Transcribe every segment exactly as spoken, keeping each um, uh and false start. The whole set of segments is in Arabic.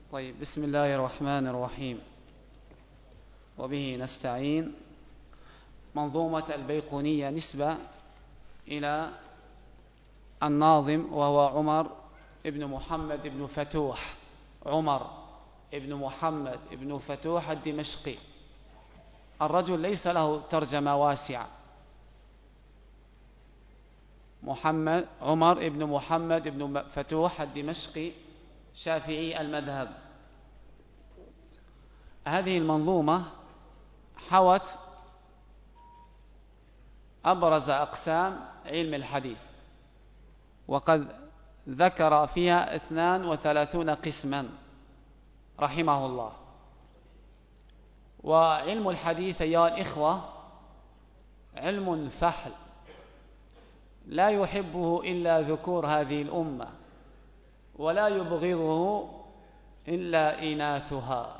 طيب، بسم الله الرحمن الرحيم، وبه نستعين. منظومة البيقونية نسبة إلى الناظم، وهو عمر ابن محمد ابن فتوح عمر ابن محمد ابن فتوح الدمشقي. الرجل ليس له ترجمة واسعة. محمد عمر ابن محمد ابن فتوح الدمشقي، شافعي المذهب. هذه المنظومة حوت أبرز أقسام علم الحديث، وقد ذكر فيها اثنان وثلاثون قسما رحمه الله. وعلم الحديث أيها الإخوة علم فحل لا يحبه إلا ذكور هذه الأمة، ولا يبغضه إلا إناثها.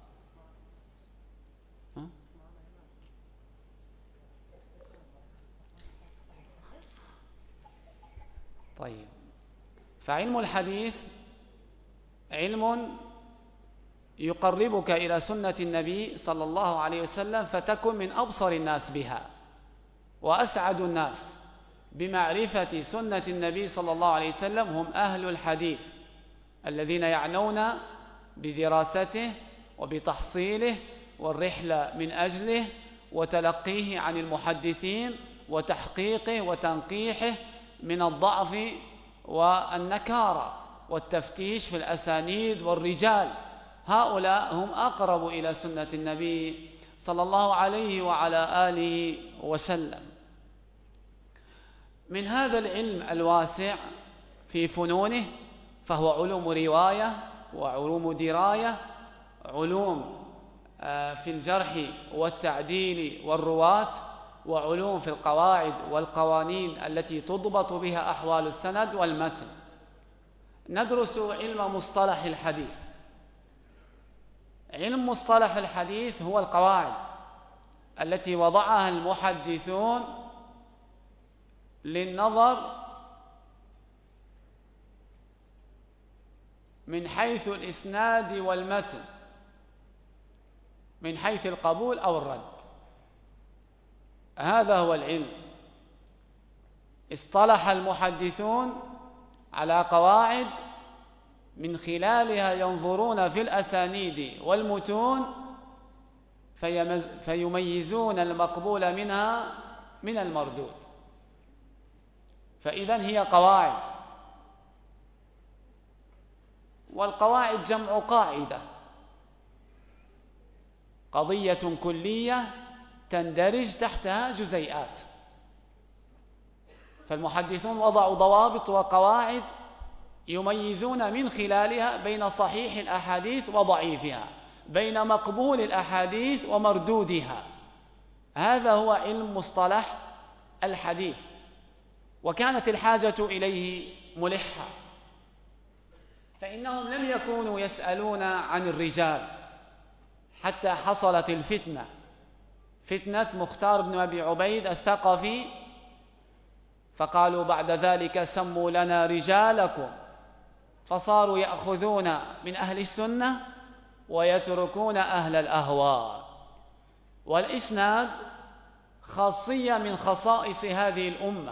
طيب، فعلم الحديث علم يقربك إلى سنة النبي صلى الله عليه وسلم، فتكن من أبصر الناس بها وأسعد الناس بمعرفة سنة النبي صلى الله عليه وسلم هم أهل الحديث، الذين يعنون بدراسته وبتحصيله والرحلة من أجله وتلقيه عن المحدثين وتحقيقه وتنقيحه من الضعف والنكارة والتفتيش في الأسانيد والرجال. هؤلاء هم أقرب إلى سنة النبي صلى الله عليه وعلى آله وسلم. من هذا العلم الواسع في فنونه، فهو علوم رواية وعلوم دراية، علوم في الجرح والتعديل والرواة، وعلوم في القواعد والقوانين التي تضبط بها أحوال السند والمتن. ندرس علم مصطلح الحديث. علم مصطلح الحديث هو القواعد التي وضعها المحدثون للنظر من حيث الإسناد والمتن، من حيث القبول أو الرد. هذا هو العلم. اصطلح المحدثون على قواعد من خلالها ينظرون في الأسانيد والمتون فيميزون المقبول منها من المردود. فإذن هي قواعد، والقواعد جمع قاعدة، قضية كلية تندرج تحتها جزيئات. فالمحدثون وضعوا ضوابط وقواعد يميزون من خلالها بين صحيح الأحاديث وضعيفها، بين مقبول الأحاديث ومردودها. هذا هو علم مصطلح الحديث، وكانت الحاجة إليه ملحة، فإنهم لم يكونوا يسألون عن الرجال حتى حصلت الفتنة، فتنة مختار بن أبي عبيد الثقفي، فقالوا بعد ذلك سموا لنا رجالكم، فصاروا يأخذون من أهل السنة ويتركون أهل الأهواء. والإسناد خاصية من خصائص هذه الأمة،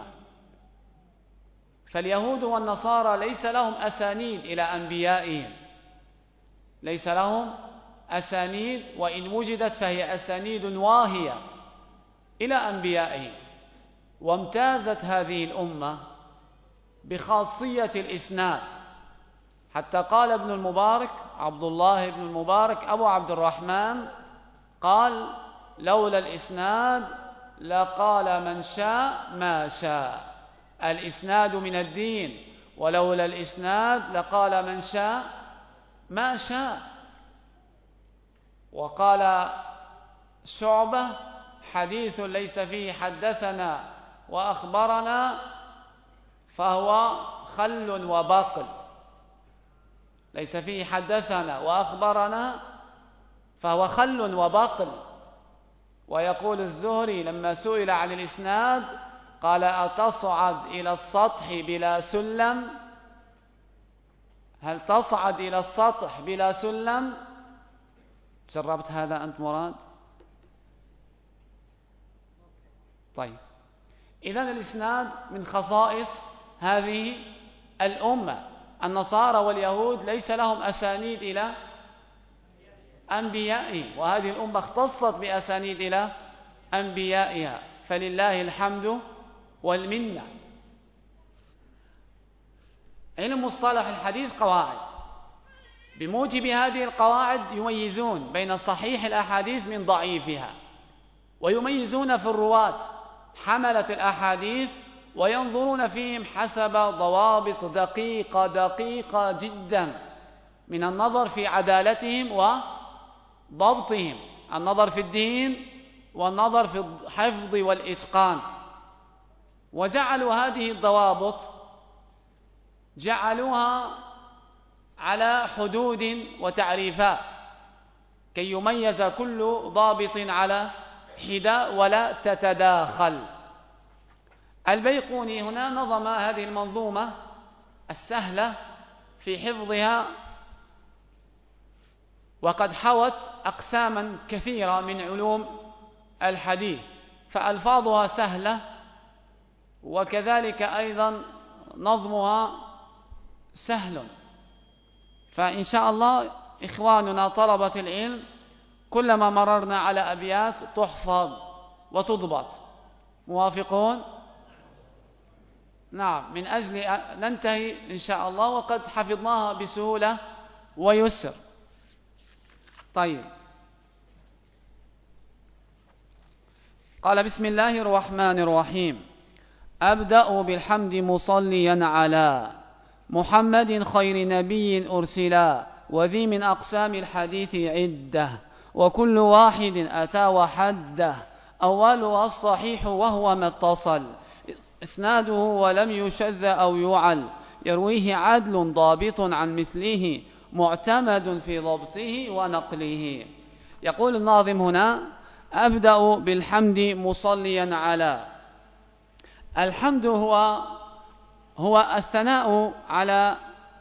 فاليهود والنصارى ليس لهم أسانيد إلى أنبيائهم، ليس لهم أسانيد، وإن وجدت فهي أسانيد واهية إلى أنبيائهم. وامتازت هذه الأمة بخاصية الإسناد، حتى قال ابن المبارك عبد الله بن المبارك أبو عبد الرحمن قال: لولا الإسناد لقال من شاء ما شاء. الإسناد من الدين، ولولا الإسناد لقال من شاء ما شاء. وقال شعبة: حديث ليس فيه حدثنا وأخبرنا فهو خل وبقل. ليس فيه حدثنا وأخبرنا فهو خل وبقل. ويقول الزهري لما سئل عن الإسناد قال: أتصعد إلى السطح بلا سلم؟ هل تصعد إلى السطح بلا سلم؟ جربت هذا أنت مراد؟ طيب، إذن الإسناد من خصائص هذه الأمة. النصارى واليهود ليس لهم أسانيد إلى أنبيائهم، وهذه الأمة اختصت بأسانيد إلى أنبيائها، فلله الحمد والمنة. علم مصطلح الحديث قواعد، بموجب هذه القواعد يميزون بين صحيح الأحاديث من ضعيفها، ويميزون في الرواة حملة الأحاديث، وينظرون فيهم حسب ضوابط دقيقة دقيقة جدا، من النظر في عدالتهم وضبطهم، النظر في الدين والنظر في الحفظ والإتقان. وجعلوا هذه الضوابط جعلوها على حدود وتعريفات كي يميز كل ضابط على حدة ولا تتداخل. البيقوني هنا نظم هذه المنظومة السهلة في حفظها، وقد حوت أقساما كثيرة من علوم الحديث، فألفاظها سهلة، وكذلك أيضا نظمها سهل. فإن شاء الله إخواننا طلبة العلم كلما مررنا على أبيات تحفظ وتضبط. موافقون؟ نعم، من أجل ننتهي إن شاء الله وقد حفظناها بسهولة ويسر. طيب، قال: بسم الله الرحمن الرحيم. أبدأ بالحمد مصليا على محمد خير نبي أرسلا، وذي من أقسام الحديث عدة، وكل واحد أتى وحده، أولها الصحيح وهو ما اتصل إسناده ولم يشذ أو يعل، يرويه عدل ضابط عن مثله، معتمد في ضبطه ونقله. يقول الناظم هنا: أبدأ بالحمد مصليا على. الحمد هو هو الثناء على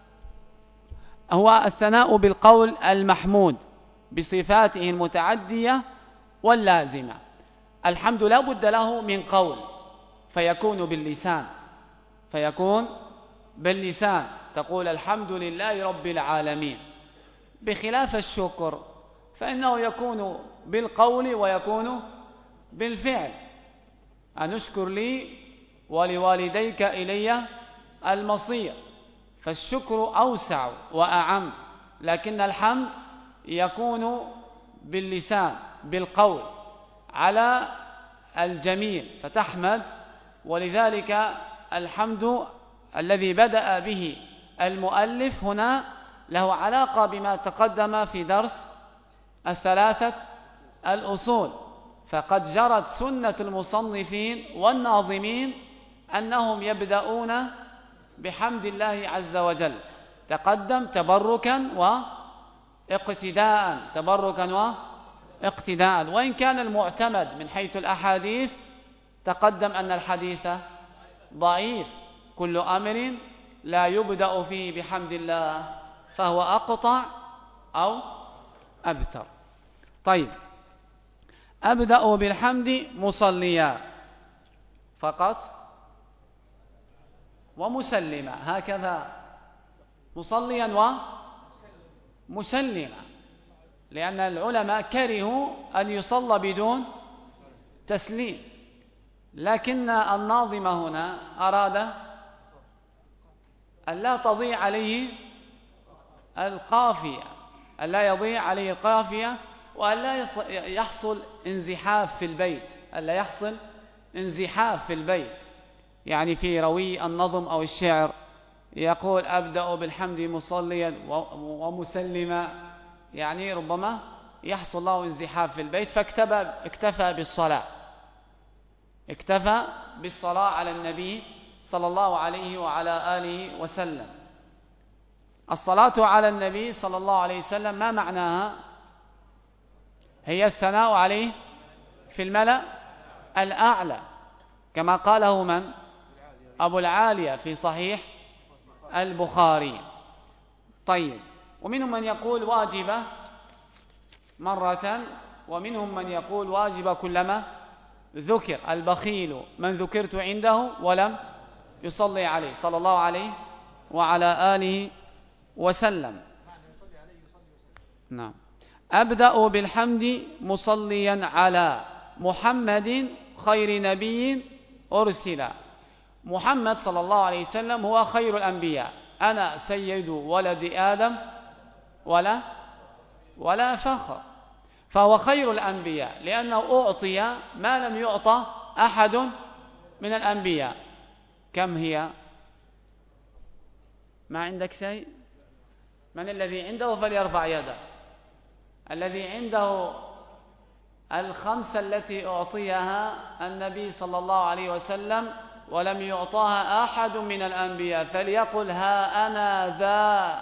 هو الثناء بالقول المحمود بصفاته المتعدية واللازمة. الحمد لا بد له من قول، فيكون باللسان فيكون باللسان تقول الحمد لله رب العالمين، بخلاف الشكر فإنه يكون بالقول ويكون بالفعل. أن اشكر لي ولوالديك إلي المصير، فالشكر أوسع وأعم، لكن الحمد يكون باللسان بالقول على الجميل فتحمد. ولذلك الحمد الذي بدأ به المؤلف هنا له علاقة بما تقدم في درس الثلاثة الأصول، فقد جرت سنة المصنفين والناظمين أنهم يبدأون بحمد الله عز وجل، تقدم تبركا واقتداء تبركا واقتداء وإن كان المعتمد من حيث الأحاديث تقدم أن الحديث ضعيف. كل أمر لا يبدأ فيه بحمد الله فهو أقطع أو أبتر. طيب، أبدأ بالحمد مصليا فقط ومسلما، هكذا مصليا ومسلما، لأن العلماء كرهوا أن يصلى بدون تسليم، لكن الناظم هنا أراد أن لا تضيع عليه القافية أن لا يضيع عليه القافية وأن لا يحصل انزحاف في البيت ألا يحصل انزحاف في البيت. يعني في روي النظم أو الشعر يقول أبدأ بالحمد مصليا ومسلما، يعني ربما يحصل له انزحاف في البيت، فاكتفى اكتفى بالصلاة اكتفى بالصلاة على النبي صلى الله عليه وعلى آله وسلم. الصلاة على النبي صلى الله عليه وسلم ما معناها؟ هي الثناء عليه في الملأ الأعلى، كما قاله من؟ أبو العالية في صحيح البخاري. طيب، ومنهم من يقول واجبة مرة، ومنهم من يقول واجبة كلما ذكر. البخيل من ذكرت عنده ولم يصلي عليه صلى الله عليه وعلى آله وسلم. نعم. أبدأ بالحمد مصليا على محمد خير نبي أرسل. محمد صلى الله عليه وسلم هو خير الأنبياء. أنا سيد ولد آدم ولا ولا فخر، فهو خير الأنبياء لأنه أعطي ما لم يعطى أحد من الأنبياء. كم هي؟ ما عندك شيء؟ من الذي عنده فليرفع يده. الذي عنده الخمسة التي أعطيها النبي صلى الله عليه وسلم ولم يعطاها أحد من الأنبياء فليقل ها أنا ذا.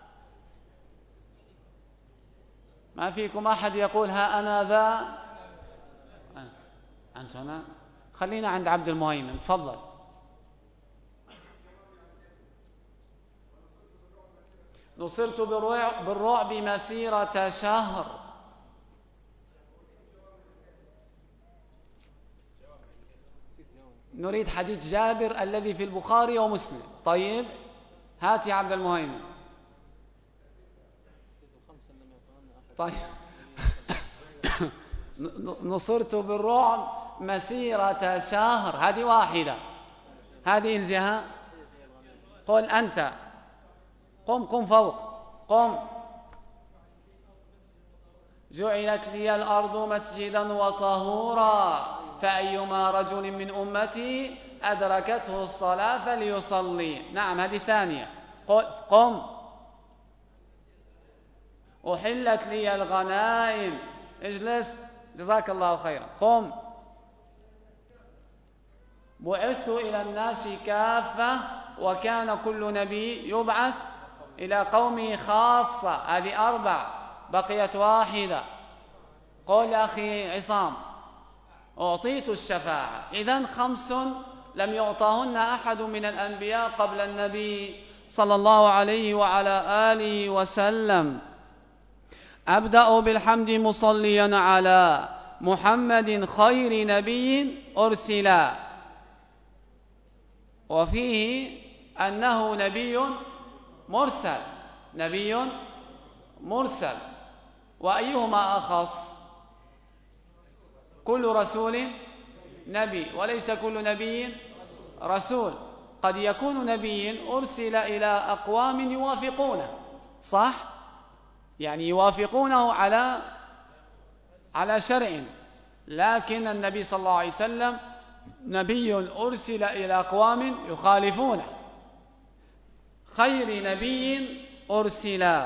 ما فيكم أحد يقول ها أنا ذا؟ أنت هنا؟ خلينا عند عبد المهيمن، تفضل. نصرت بالرعب مسيرة شهر. نريد حديث جابر الذي في البخاري ومسلم. طيب هات يا عبد المهيمن. طيب نصرت بالرعب مسيرة شهر، هذه واحدة. هذه الجهة قل أنت. قم قم فوق قم. جعلت لي الأرض مسجدا وطهورا فأيما رجل من أمتي أدركته الصلاة فليصلي. نعم هذه ثانية. قم. أحلت لي الغنائم. اجلس جزاك الله خيرا. قم. بعثت إلى الناس كافة وكان كل نبي يبعث إلى قومه خاصة. هذه أربع، بقيت واحدة. قل أخي عصام. أعطيت الشفاعة. إذن خمس لم يعطاهن أحد من الأنبياء قبل النبي صلى الله عليه وعلى آله وسلم. أبدأ بالحمد مصليا على محمد خير نبي أرسل، وفيه أنه نبي مرسل. نبي مرسل. وأيهما أخص؟ كل رسول نبي وليس كل نبي رسول. قد يكون نبي أرسل إلى أقوام يوافقونه، صح؟ يعني يوافقونه على على شرع، لكن النبي صلى الله عليه وسلم نبي أرسل إلى أقوام يخالفونه. خير نبي أرسل.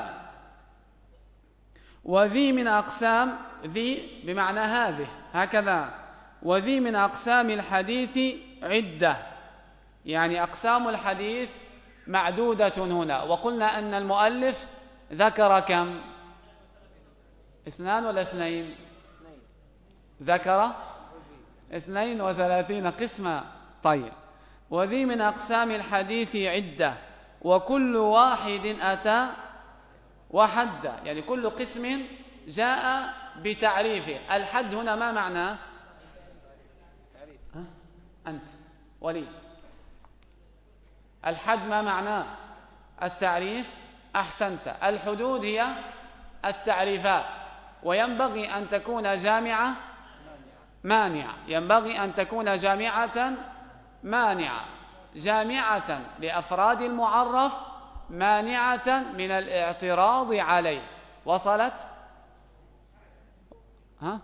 وذي من أقسام، ذي بمعنى هذه هكذا. وذي من أقسام الحديث عدة، يعني أقسام الحديث معدودة هنا. وقلنا أن المؤلف ذكر كم؟ اثنان ولا اثنين؟ ذكر اثنين وثلاثين قسما. طيب. وذي من أقسام الحديث عدة وكل واحد أتى وحد، يعني كل قسم جاء بتعريفه. الحد هنا ما معناه؟ أنت وليد، الحد ما معناه؟ التعريف. أحسنت. الحدود هي التعريفات، وينبغي أن تكون جامعة مانعة. ينبغي أن تكون جامعة مانعة، جامعة لأفراد المعرف، مانعة من الاعتراض عليه. وصلت؟ ها؟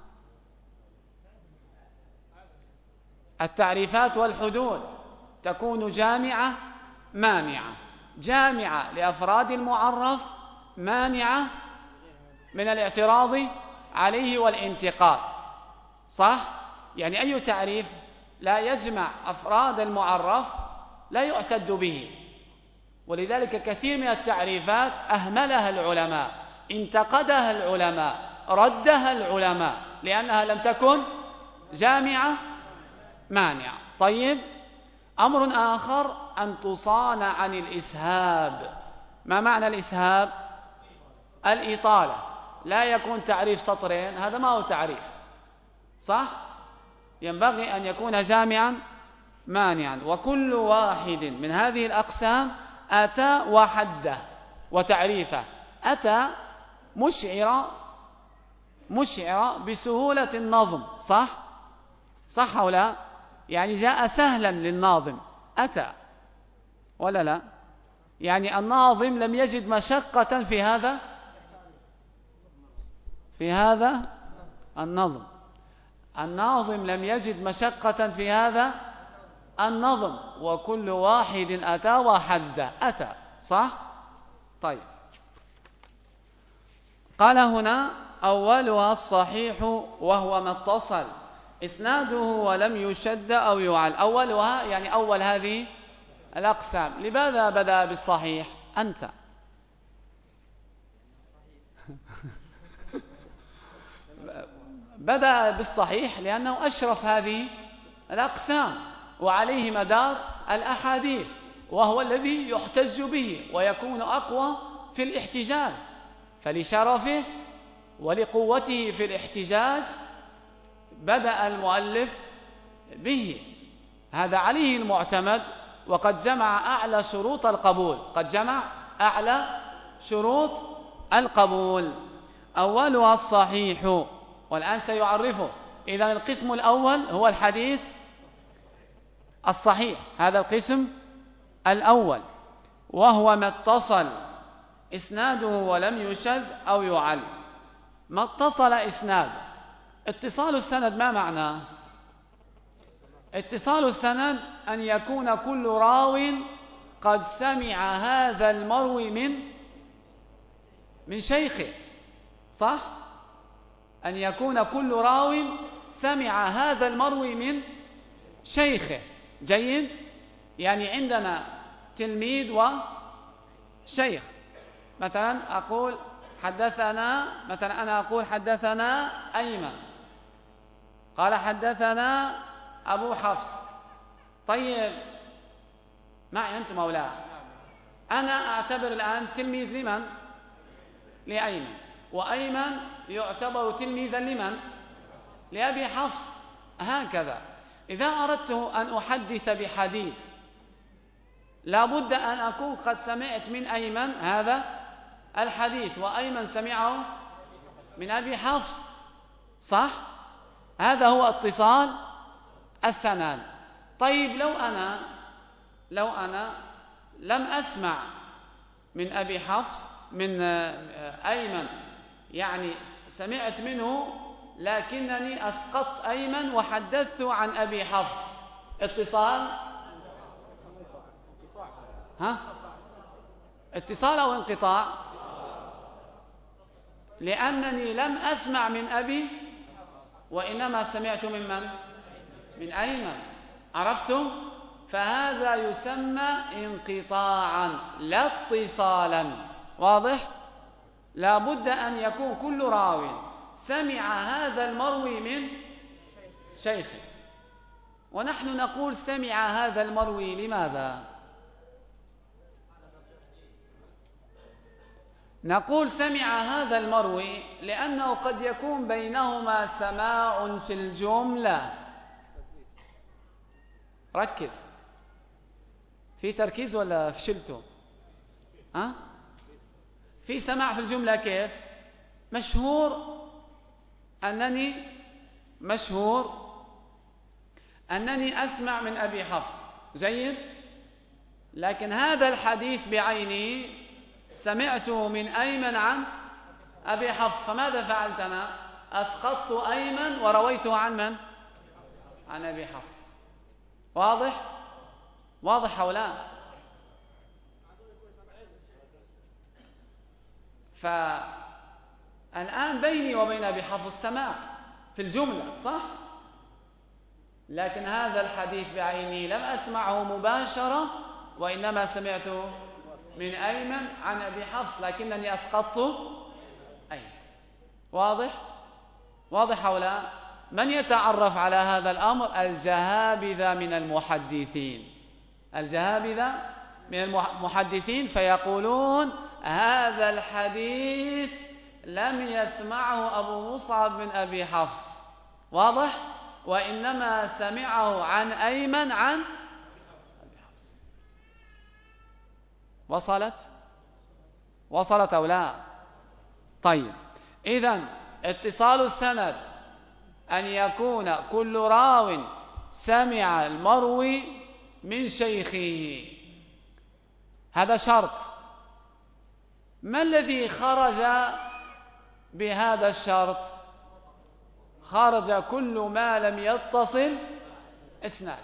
التعريفات والحدود تكون جامعة مانعة. جامعة لأفراد المعرف، مانعة من الاعتراض عليه والانتقاد، صح؟ يعني أي تعريف لا يجمع أفراد المعرف لا يعتد به. ولذلك كثير من التعريفات أهملها العلماء، انتقدها العلماء، ردها العلماء، لأنها لم تكن جامعة مانعة. طيب. أمر آخر أن تصان عن الإسهاب. ما معنى الإسهاب؟ الإطالة. لا يكون تعريف سطرين، هذا ما هو تعريف، صح؟ ينبغي أن يكون جامعا مانعا. وكل واحد من هذه الأقسام أتى وحده وتعريفه. أتى مشعر مشعر بسهولة النظم، صح؟ صح أو لا؟ يعني جاء سهلا للناظم، أتى ولا لا؟ يعني الناظم لم يجد مشقة في هذا في هذا النظم. الناظم لم يجد مشقة في هذا النظم. وكل واحد أتى وحده، أتى، صح؟ طيب، قال هنا أولها الصحيح وهو ما اتصل إسناده ولم يشد أو يعل. أولها يعني أول هذه الأقسام. لماذا بدأ بالصحيح؟ أنت بدأ بالصحيح لأنه أشرف هذه الأقسام وعليه مدار الأحاديث، وهو الذي يحتج به ويكون أقوى في الاحتجاج، فلشرفه ولقوته في الاحتجاج بدأ المؤلف به. هذا عليه المعتمد، وقد جمع أعلى شروط القبول قد جمع أعلى شروط القبول. أولها الصحيح، والآن سيعرفه. إذن القسم الأول هو الحديث الصحيح، هذا القسم الأول، وهو ما اتصل إسناده ولم يشذ أو يعل. ما اتصل إسناده. اتصال السند ما معناه؟ اتصال السند أن يكون كل راو قد سمع هذا المروي من من شيخه، صح؟ أن يكون كل راو سمع هذا المروي من شيخه. جيد؟ يعني عندنا تلميذ وشيخ. مثلا أقول حدثنا، مثلا أنا أقول حدثنا أيمن، قال حدثنا أبو حفص. طيب، معي أنت مولاي، أنا أعتبر الآن تلميذ لمن؟ لأيمن، وأيمن يعتبر تلميذا لمن؟ لأبي حفص. هكذا إذا أردت أن أحدث بحديث لابد أن أكون قد سمعت من أيمن هذا الحديث، وأيمن سمعه من أبي حفص، صح؟ هذا هو اتصال السند. طيب، لو أنا لو أنا لم أسمع من أبي حفص من أيمن، يعني سمعت منه لكنني أسقطت أيمن وحدثت عن أبي حفص، اتصال ها؟ اتصال أو انقطاع؟ لأنني لم أسمع من أبي وإنما سمعت من من؟ من أيمن. عرفتم؟ فهذا يسمى انقطاعا لا اتصالا. واضح؟ لا بد أن يكون كل راو سمع هذا المروي من شيخه. ونحن نقول سمع هذا المروي لماذا؟ نقول سمع هذا المروي لأنه قد يكون بينهما سماع في الجملة. ركز، في تركيز ولا فشلتوا؟ ها؟ في سماع في الجملة. كيف؟ مشهور أنني مشهور أنني أسمع من أبي حفص. جيد؟ لكن هذا الحديث بعينه سمعته من أيمن عن أبي حفص، فماذا فعلت أنا؟ أسقطت أيمن ورويته عن من؟ عن أبي حفص. واضح؟ واضح أو لا؟ فالآن بيني وبين أبي حفص سماع في الجملة، صح؟ لكن هذا الحديث بعينه لم أسمعه مباشرة، وإنما سمعته من أيمن عن أبي حفص، لكنني أسقطت أيمن. واضح؟ واضح أو لا؟ من يتعرف على هذا الأمر؟ الجهابذة من المحدثين. الجهابذة من المحدثين فيقولون هذا الحديث لم يسمعه أبو مصعب بن أبي حفص، واضح؟ وإنما سمعه عن أيمن عن أبي حفص. وصلت؟ وصلت أو لا؟ طيب، إذن اتصال السند أن يكون كل راو سمع المروي من شيخه، هذا شرط. ما الذي خرج بهذا الشرط؟ خرج كل ما لم يتصل إسناده.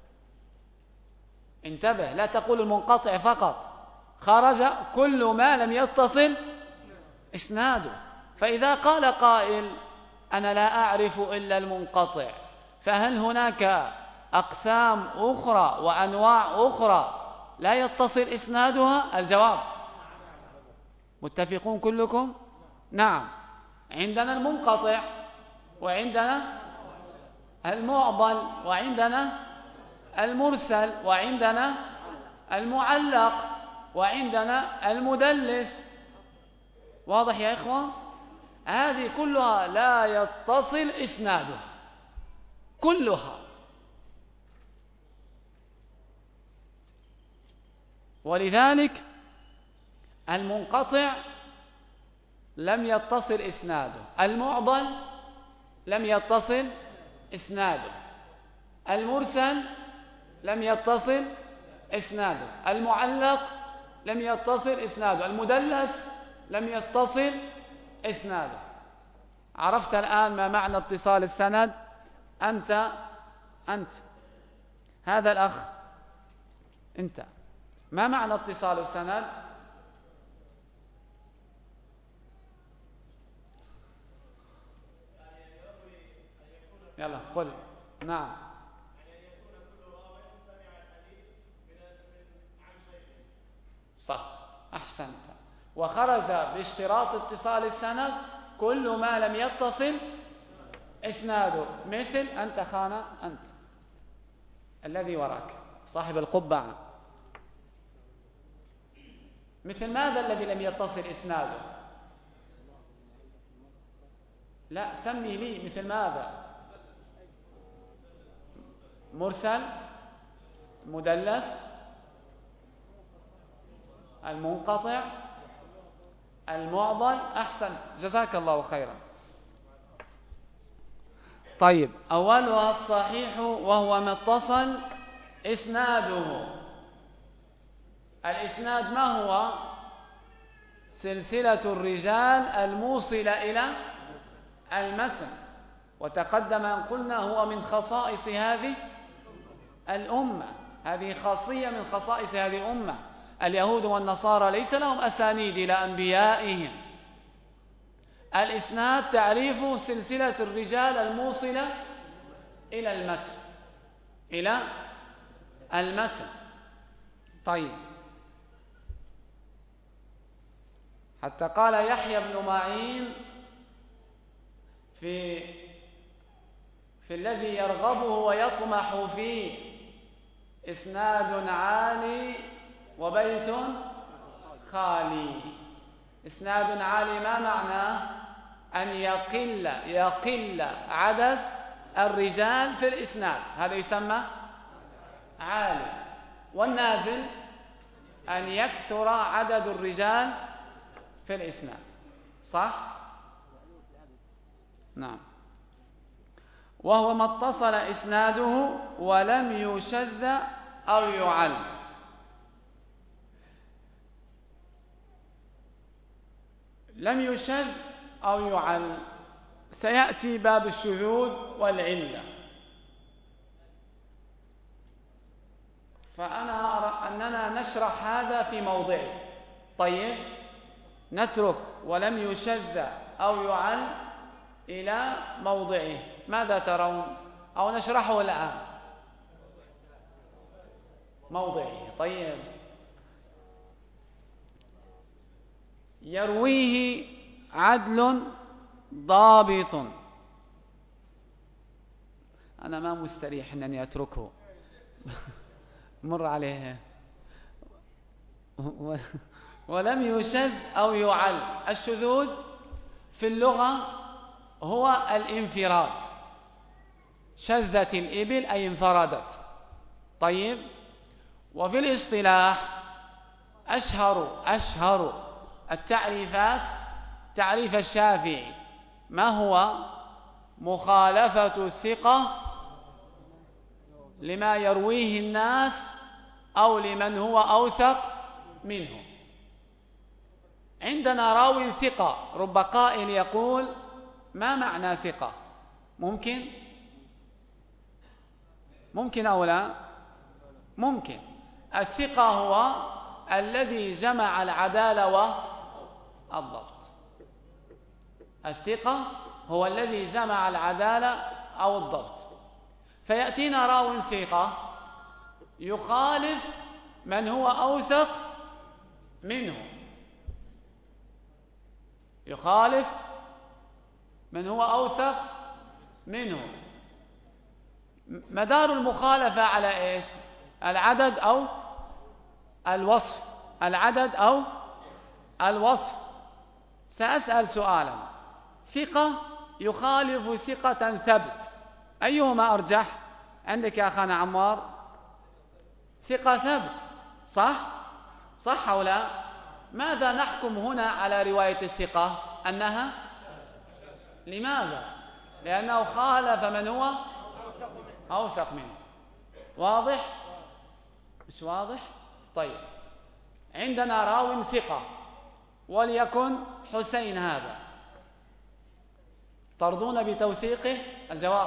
انتبه، لا تقول المنقطع فقط، خرج كل ما لم يتصل إسناده. فإذا قال قائل أنا لا أعرف إلا المنقطع، فهل هناك أقسام أخرى وأنواع أخرى لا يتصل إسنادها؟ الجواب متفقون كلكم؟ نعم، عندنا المنقطع، وعندنا المعضل، وعندنا المرسل، وعندنا المعلق، وعندنا المدلس. واضح يا إخوة؟ هذه كلها لا يتصل إسنادها كلها. ولذلك المنقطع لم يتصل إسناده، المعضل لم يتصل إسناده، المرسل لم يتصل إسناده، المعلق لم يتصل إسناده، المدلس لم يتصل إسناده. عرفت الآن ما معنى اتصال السند؟ أنت أنت هذا الأخ، أنت ما معنى اتصال السند؟ يلا قل. نعم، صح، أحسنت. وخرج باشتراط اتصال السند كل ما لم يتصل إسناده، مثل أنت خانة، أنت الذي وراك صاحب القبعة، مثل ماذا الذي لم يتصل إسناده؟ لا، سمي لي مثل ماذا؟ مرسل، مدلس، المنقطع، المعضل. أحسنت، جزاك الله خيرا. طيب، أولها الصحيح وهو ما اتصل إسناده. الإسناد ما هو؟ سلسلة الرجال الموصلة إلى المتن، وتقدم أن قلنا هو من خصائص هذه الأمة، هذه خاصية من خصائص هذه الأمة. اليهود والنصارى ليس لهم أسانيد إلى أنبيائهم. الإسناد تعريفه سلسلة الرجال الموصلة إلى المتن، إلى المتن. طيب، حتى قال يحيى بن معين في في الذي يرغبه ويطمح فيه: إسناد عالي وبيت خالي. إسناد عالي ما معناه؟ أن يقل يقل عدد الرجال في الإسناد، هذا يسمى عالي. والنازل أن يكثر عدد الرجال في الإسناد، صح؟ نعم. وهو ما اتصل إسناده ولم يشذ أو يعل. لم يشذ أو يعل، سيأتي باب الشذوذ والعلة، فأنا أرى أننا نشرح هذا في موضعه. طيب، نترك ولم يشذ أو يعل إلى موضعه، ماذا ترون؟ أو نشرحه الآن؟ موضعه. طيب، يرويه عدل ضابط. أنا ما مستريح أنني أتركه مر عليه. ولم يشذ أو يعل. الشذوذ في اللغة هو الانفراد، شذت الإبل أي انفردت. طيب، وفي الاصطلاح أشهر أشهر التعريفات تعريف الشافعي. ما هو؟ مخالفة الثقة لما يرويه الناس أو لمن هو أوثق منه. عندنا راوي ثقة، رب قائل يقول: ما معنى ثقة؟ ممكن ممكن أو لا؟ ممكن. الثقة هو الذي جمع العدالة والضبط. الثقة هو الذي جمع العدالة أو الضبط. فيأتينا راو ثقة يخالف من هو أوثق منه، يخالف من هو أوثق منه. مدار المخالفة على إيش؟ العدد أو الوصف؟ العدد أو الوصف. سأسأل سؤالا: ثقة يخالف ثقة ثبت، أيهما أرجح عندك يا أخانا عمار؟ ثقة ثبت، صح؟ صح أو لا؟ ماذا نحكم هنا على رواية الثقة؟ أنها لماذا؟ لأنه خالف من هو أوثق منه. واضح؟ مش واضح؟ طيب، عندنا راو ثقة وليكن حسين، هذا ترضون بتوثيقه؟ الجواب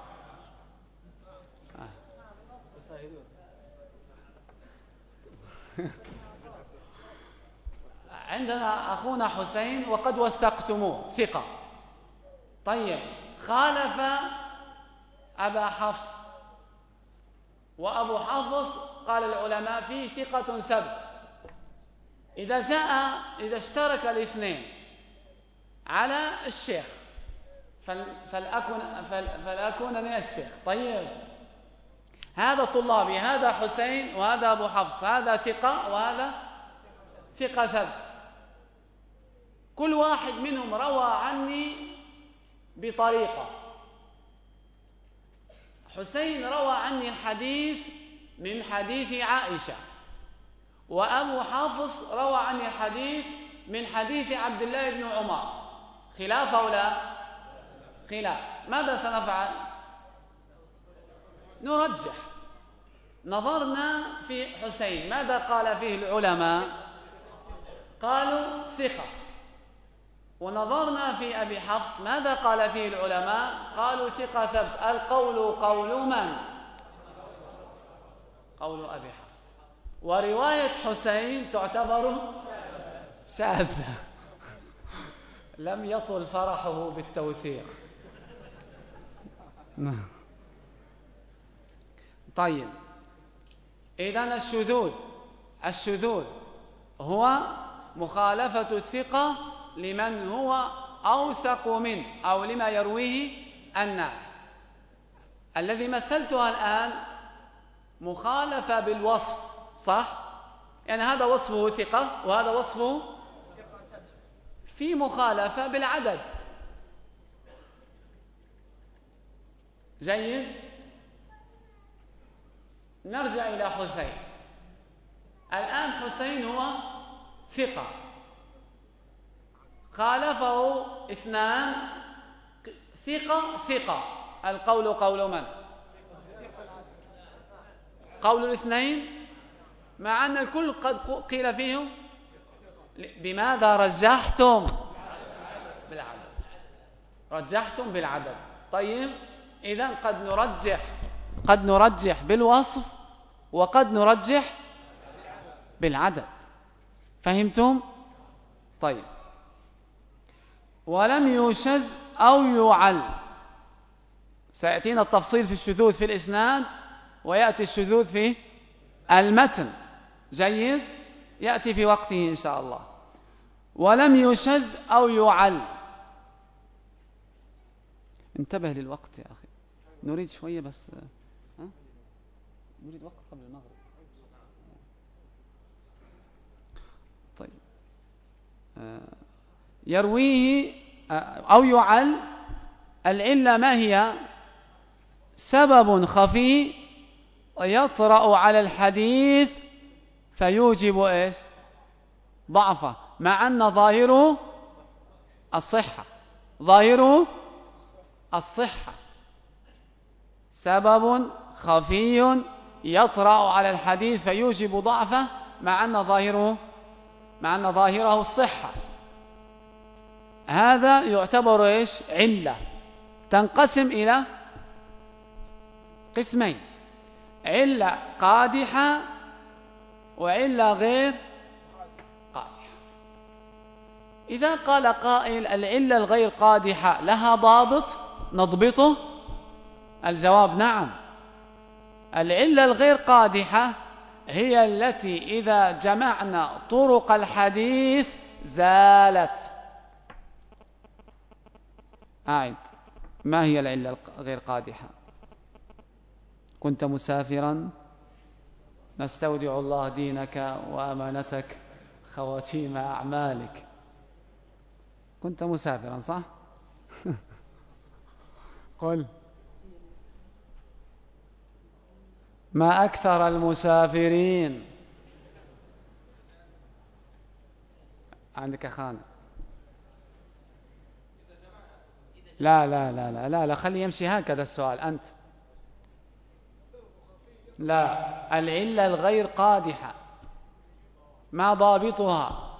عندنا أخونا حسين وقد وثقتموه ثقة. طيب، خالف أبا حفص، وأبو حفص قال العلماء فيه ثقة ثبت. إذا جاء إذا اشترك الاثنين على الشيخ فلأكن فلأكونني الشيخ. طيب، هذا طلابي، هذا حسين وهذا أبو حفص، هذا ثقة وهذا ثقة ثبت. كل واحد منهم روى عني بطريقة. حسين روى عني الحديث من حديث عائشة، وأبو حفص روى عني الحديث من حديث عبد الله بن عمر. خلاف أو لا؟ خلاف. ماذا سنفعل؟ نرجح. نظرنا في حسين، ماذا قال فيه العلماء؟ قالوا ثقة. ونظرنا في أبي حفص، ماذا قال فيه العلماء؟ قالوا ثقة ثبت. القول قول من؟ قول أبي حفص. ورواية حسين تعتبر شاذة. لم يطل فرحه بالتوثيق. طيب، إذن الشذوذ الشذوذ هو مخالفة الثقة لمن هو أوثق منه أو لما يرويه الناس. الذي مثلتها الآن مخالفة بالوصف، صح؟ يعني هذا وصفه ثقة وهذا وصفه في مخالفة بالعدد. جيد، نرجع إلى حسين. الآن حسين هو ثقة، خالفه اثنان ثقة ثقة. القول قول من؟ قول الاثنين، مع أن الكل قد قيل فيهم. بماذا رجحتم؟ بالعدد. رجحتم بالعدد. طيب، إذن قد نرجح قد نرجح بالوصف وقد نرجح بالعدد. فهمتم؟ طيب، ولم يشذ أو يعل. سيأتينا التفصيل في الشذوذ في الإسناد، ويأتي الشذوذ في المتن. جيد، يأتي في وقته إن شاء الله. ولم يشذ أو يعل. انتبه للوقت يا أخي، نريد شوية بس. ها؟ نريد وقت قبل المغرب. يرويه أو يعل. العلة ما هي؟ سبب خفي يطرأ على الحديث فيوجب إيش؟ ضعفه، مع أن ظاهره الصحة. ظاهره الصحة. سبب خفي يطرأ على الحديث فيوجب ضعفه، مع أن ظاهره مع أن ظاهره الصحة. هذا يعتبر إيش؟ علة. تنقسم إلى قسمين: علة قادحة وعلة غير قادحة. إذا قال قائل العلة الغير قادحة لها ضابط نضبطه؟ الجواب نعم. العلة الغير قادحة هي التي إذا جمعنا طرق الحديث زالت. أعد: ما هي العلة الغير قادحة؟ كنت مسافرا، نستودع الله دينك وأمانتك خواتيم أعمالك. كنت مسافرا صح؟ قل: ما أكثر المسافرين. عندك خانة. لا لا لا لا لا, لا. خلي يمشي هكذا السؤال أنت. لا، العلة الغير قادحة ما ضابطها؟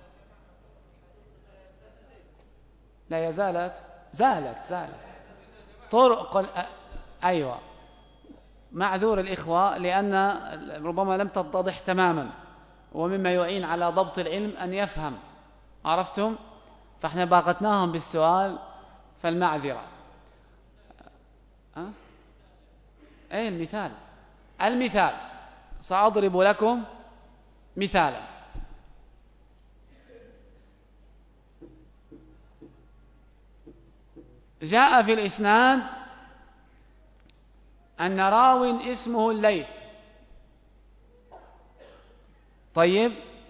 لا، يزالت زالت زالت طرق. أيوة، معذور الإخوة لأن ربما لم تتضح تماما، ومما يعين على ضبط العلم أن يفهم. عرفتم؟ فاحنا باغتناهم بالسؤال فالمعذرة. أه؟ أي المثال المثال سأضرب لكم مثالا. جاء في الإسناد أن راو اسمه الليث. طيب،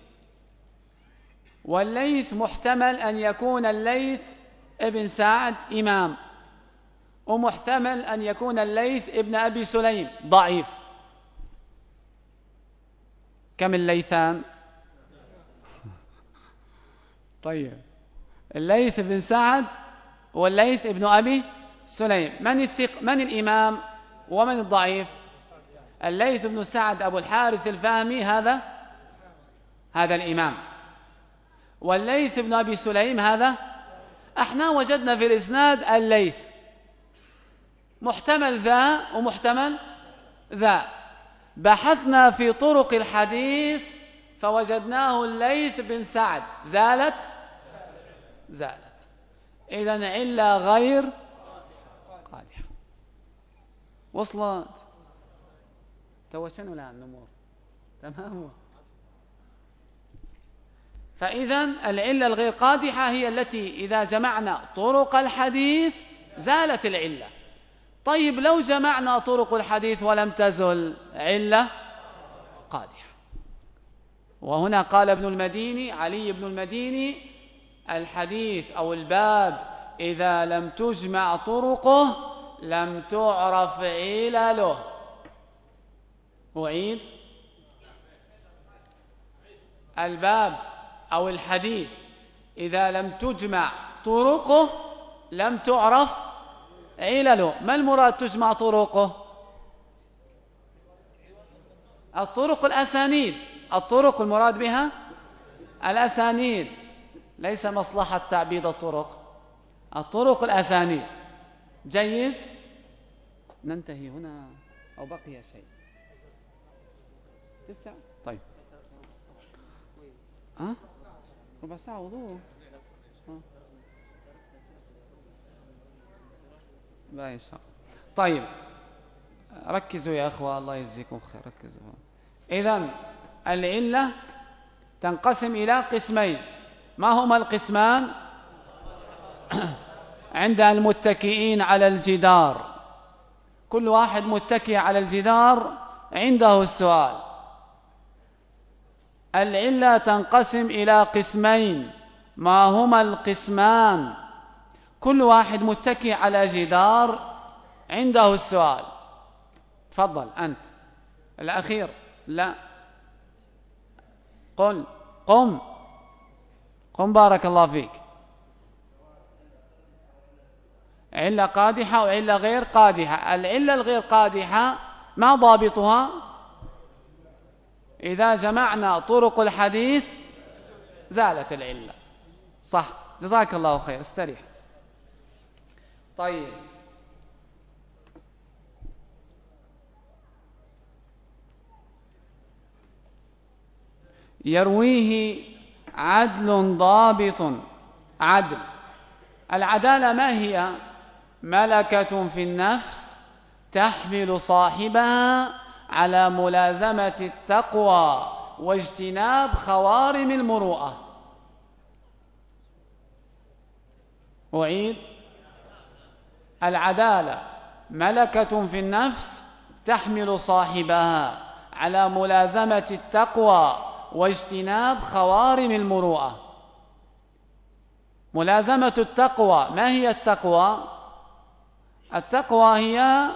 والليث محتمل أن يكون الليث ابن سعد إمام، ومحتمل أن يكون الليث ابن أبي سليم ضعيف. كم الليثان؟ طيب، الليث بن سعد والليث ابن أبي سليم، من الثق من الإمام ومن الضعيف؟ الليث بن سعد أبو الحارث الفهمي، هذا هذا الإمام. والليث بن أبي سليم هذا. احنا وجدنا في الإسناد الليث محتمل ذا ومحتمل ذا. بحثنا في طرق الحديث فوجدناه الليث بن سعد. زالت زالت إذن علة غير قادحة. وصلت؟ توشنوا لها النمور. تمام. فإذن العلة الغير قادحة هي التي إذا جمعنا طرق الحديث زالت العلة. طيب، لو جمعنا طرق الحديث ولم تزل علة قادحة. وهنا قال ابن المديني، علي بن المديني: الحديث أو الباب إذا لم تجمع طرقه لم تعرف علله. أعيد: الباب أو الحديث إذا لم تجمع طرقه لم تعرف علله. ما المراد تجمع طرقه؟ الطرق الأسانيد. الطرق المراد بها الأسانيد، ليس مصلحة تعبيد الطرق. الطرق الأسانيد. جيد، ننتهي هنا أو بقي شيء؟ تسعة. طيب، ها أه؟ ربع ساعة وضوء. أه؟ باقي ساعة. طيب، ركزوا يا أخوة، الله يجزيكم خير، ركزوا. إذن العلة تنقسم إلى قسمين. ما هما القسمان؟ عند المتكئين على الجدار، كل واحد متكئ على الجدار عنده السؤال. العلة تنقسم إلى قسمين: ما هما القسمان؟ كل واحد متكئ على جدار عنده السؤال. تفضل أنت الأخير. لا، قل قم قم بارك الله فيك. علة قادحة وعلة غير قادحة. العلة الغير قادحة ما ضابطها؟ إذا جمعنا طرق الحديث زالت العلة. صح، جزاك الله خير، استريح. طيب، يرويه عدل ضابط. عدل، العدالة ما هي؟ ملكة في النفس تحمل صاحبها على ملازمة التقوى واجتناب خوارم المروءة. أعيد: العدالة ملكة في النفس تحمل صاحبها على ملازمة التقوى واجتناب خوارم المروءة. ملازمة التقوى، ما هي التقوى؟ التقوى هي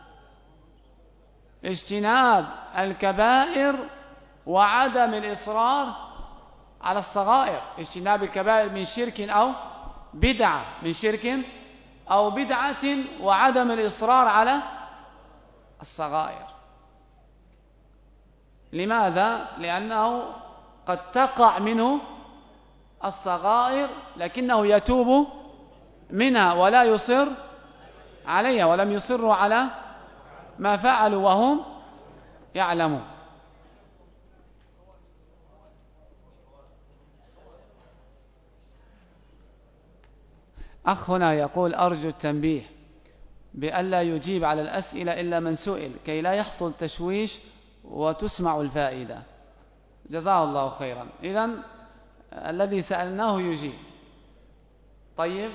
اجتناب الكبائر وعدم الإصرار على الصغائر. اجتناب الكبائر من شرك أو بدعة، من شرك أو بدعة، وعدم الإصرار على الصغائر. لماذا؟ لأنه قد تقع منه الصغائر لكنه يتوب منها ولا يصر عليها، ولم يصروا على ما فعلوا وهم يعلمون. أخ هنا يقول: أرجو التنبيه بألا يجيب على الأسئلة إلا من سئل كي لا يحصل تشويش وتسمع الفائدة. جزاه الله خيرا. إذن الذي سألناه يجيب. طيب،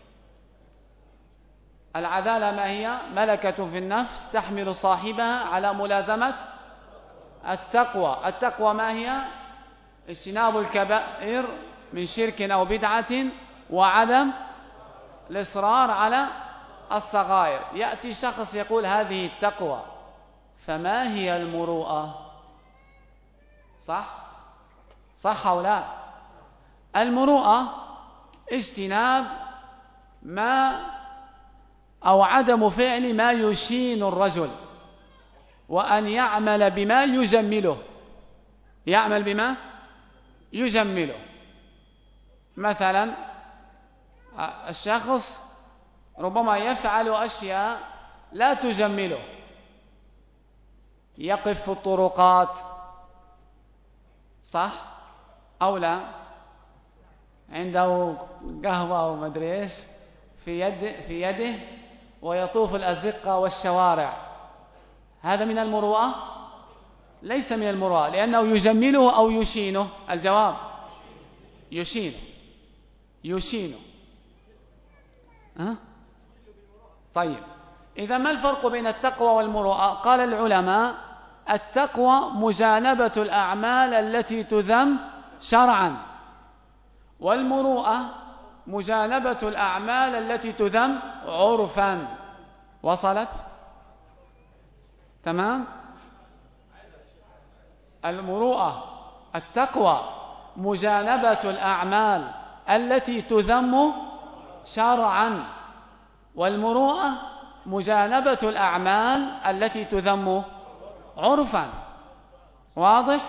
العدالة ما هي؟ ملكة في النفس تحمل صاحبها على ملازمة التقوى. التقوى ما هي؟ اجتناب الكبائر من شرك أو بدعة وعدم الإصرار على الصغائر. يأتي شخص يقول: هذه التقوى، فما هي المروءة؟ صح؟ صح أو لا؟ المروءة اجتناب ما أو عدم فعل ما يشين الرجل، وأن يعمل بما يجمله. يعمل بما يجمله. مثلا الشخص ربما يفعل أشياء لا تجمله، يقف في الطرقات، صح أو لا؟ عنده قهوة أو مدري إيش في يده, في يده ويطوف الأزقة والشوارع. هذا من المروءة؟ ليس من المروءة، لأنه يجمله أو يشينه. الجواب: يشينه. يشينه. أه؟ طيب، إذا ما الفرق بين التقوى والمروءة؟ قال العلماء: التقوى مجانبة الأعمال التي تذم شرعا، والمروءة مجانبة الأعمال التي تذم عرفا. وصلت؟ تمام؟ المروءة التقوى مجانبة الأعمال التي تذم شرعا، والمروءة مجانبة الأعمال التي تذم عرفا. واضح؟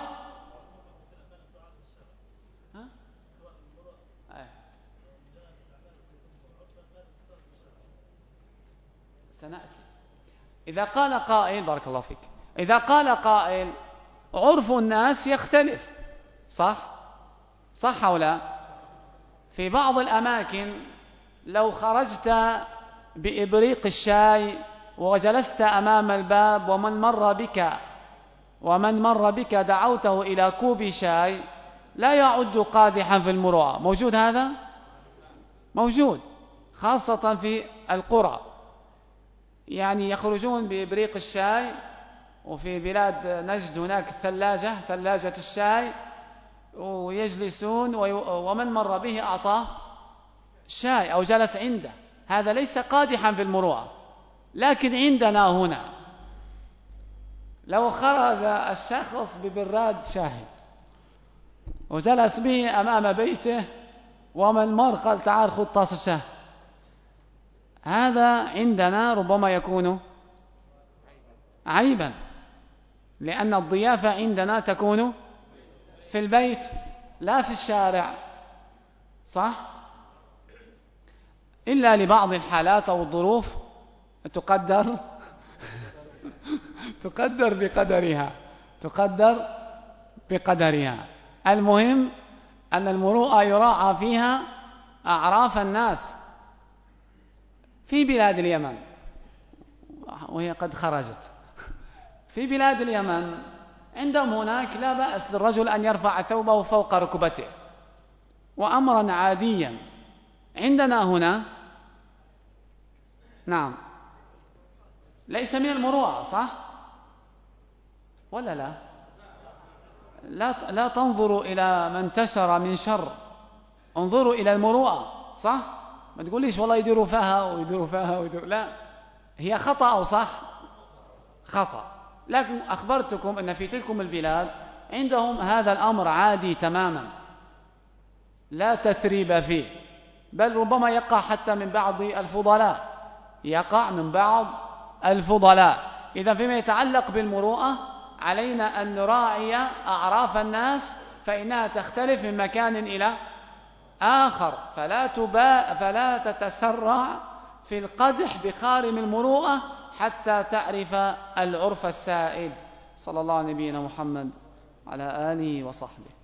سنأتي. إذا قال قائل، بارك الله فيك، إذا قال قائل: عرف الناس يختلف، صح؟ صح أو لا؟ في بعض الأماكن لو خرجت بإبريق الشاي وجلست أمام الباب ومن مر بك ومن مر بك دعوته إلى كوب شاي، لا يعد قادحا في المروءة. موجود هذا؟ موجود، خاصة في القرى، يعني يخرجون بإبريق الشاي، وفي بلاد نجد هناك ثلاجة ثلاجة الشاي، ويجلسون ومن مر به أعطاه شاي أو جلس عنده، هذا ليس قادحا في المروءة. لكن عندنا هنا لو خرج الشخص ببراد شاي وجلس به أمام بيته ومن مر قال تعال خذ طاس شاي، هذا عندنا ربما يكون عيبا، لأن الضيافة عندنا تكون في البيت لا في الشارع، صح؟ إلا لبعض الحالات أو الظروف تقدر تقدر بقدرها تقدر بقدرها. المهم أن المروءة يراعى فيها أعراف الناس. في بلاد اليمن، وهي قد خرجت، في بلاد اليمن عندهم هناك لا بأس للرجل أن يرفع ثوبه فوق ركبته، وأمرا عاديا. عندنا هنا نعم ليس من المروءة، صح ولا لا؟ لا لا تنظروا إلى ما انتشر من شر، انظروا إلى المروءة، صح؟ ما تقوليش والله يديروا فيها ويديروا فيها ويديروا، لا، هي خطأ أو صح؟ خطأ. لكن أخبرتكم أن في تلكم البلاد عندهم هذا الأمر عادي تماما، لا تثريب فيه، بل ربما يقع حتى من بعض الفضلاء، يقع من بعض الفضلاء. إذا فيما يتعلق بالمروءة علينا أن نراعي أعراف الناس، فإنها تختلف من مكان إلى آخر، فلا تبا فلا تتسرع في القدح بخارم المروءة حتى تعرف العرف السائد. صلى الله على نبينا محمد على آله وصحبه.